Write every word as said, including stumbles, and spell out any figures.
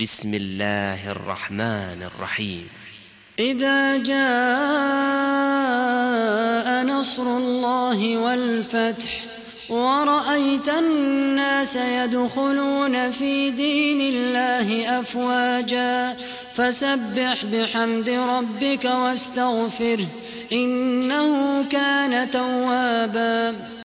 بسم الله الرحمن الرحيم. إذا جاء نصر الله والفتح ورأيت الناس يدخلون في دين الله أفواجا فسبح بحمد ربك واستغفره إنه كان توابا.